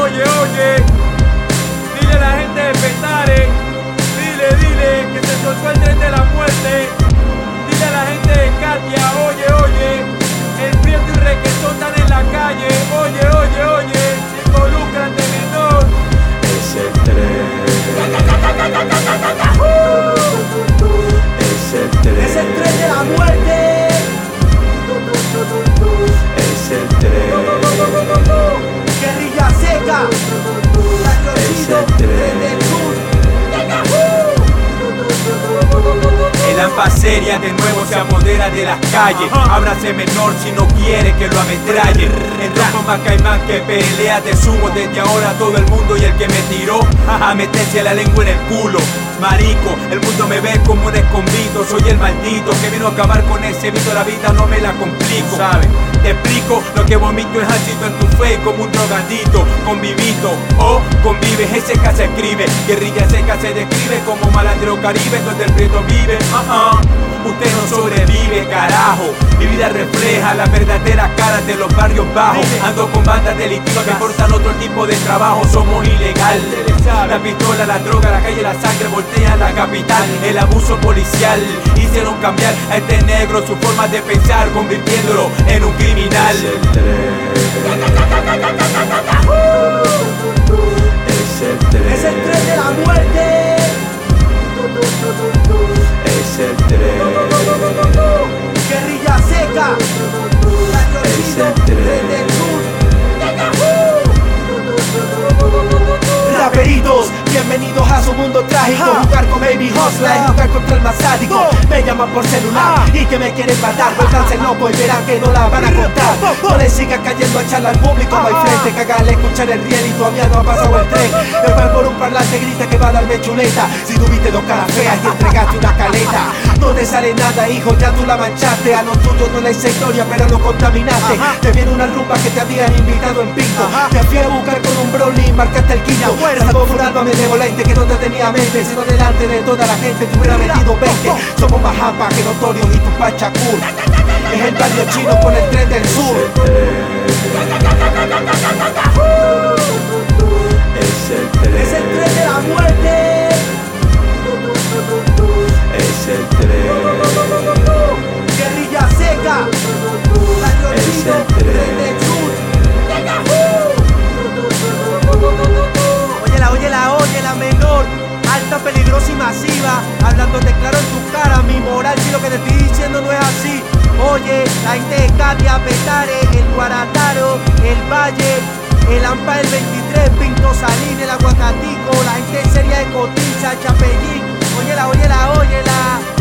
oye, oye. Dile a la gente de Petare, dile que se soltó el tren de la muerte. Dile a la gente de Katia, oye, oye. El Prieto y Requesón están en la calle, oye, oye, oye. Se involucran de menor. Es el tren. Es el tren. Es el tren de la muerte. Es el tren. Guerrilla seca. Es el tren. Del sur. El AMPA seria de nuevo se apodera de las calles. Ábrase menor si no quiere que lo ametrallen. Entró con más caimán que pelea de sumo. Desde ahora todo el mundo y el que me tiró a meterse la lengua en el culo. Marico, el mundo me ve como un escondido. Soy el maldito que vino a acabar con ese mito. La vida no me la complico, ¿sabes? Te explico, lo que vomito es ácido en tu fe como un drogadito. Convivito o convives, ese que se escribe. Guerrilla seca se describe como malandro caribe, donde el Prieto vive. Usted no sobrevive, carajo. Mi vida refleja la verdadera cara de los barrios bajos. Ando con bandas delictivas que portan otro tipo de trabajo. Somos ilegales. La pistola, la droga, la calle, la sangre voltean la capital. El abuso policial hicieron cambiar a este negro su forma de pensar, convirtiéndolo en un criminal. Es el tren. Es el tren. Es el tren de la muerte. Es el tren. Guerrilla seca. Es el tren. Del sur. Raperitos, bienvenidos a su mundo trágico. Jugar con Baby Hustler es jugar contra el más sádico. Me llaman por celular y que me quieren matar. Vuélvanse locos y verán que no la van a contar. No le sigas cayendo a charla al público, no hay frente. Cagarle escuchar el riel y todavía no ha pasado el tren. El mal por un parlante grita que va a darme chuleta. Si tuviste dos caras feas y entregaste una caleta, no te sale nada, hijo, ya tú la manchaste. A los tuyos no le hice historia, pero lo contaminaste. Te viene una rumba que te habían invitado en pinto. Te fui a buscar con un Broly y marcaste el quinto. Salvo un alma benevolente que no te tenía mente, sino delante de toda la gente te hubiera metido 20. Somos más jampas que notorios y tu pachacur. Es el barrio chino con el tren del sur. Es el tren. Es el tren de la muerte. Es el tren. Guerrilla seca. Es el tren. Del sur. Óyela menor, alta, peligrosa y masiva. Hablándote claro en tu cara, mi moral, si lo que te estoy diciendo no es así. Oye, la gente de Katia, Petare, el Guarataro, el Valle, el AMPA del 23, Pinto Salín, el Aguacatico, la gente seria de Cotiza, Chapellín. Óyela.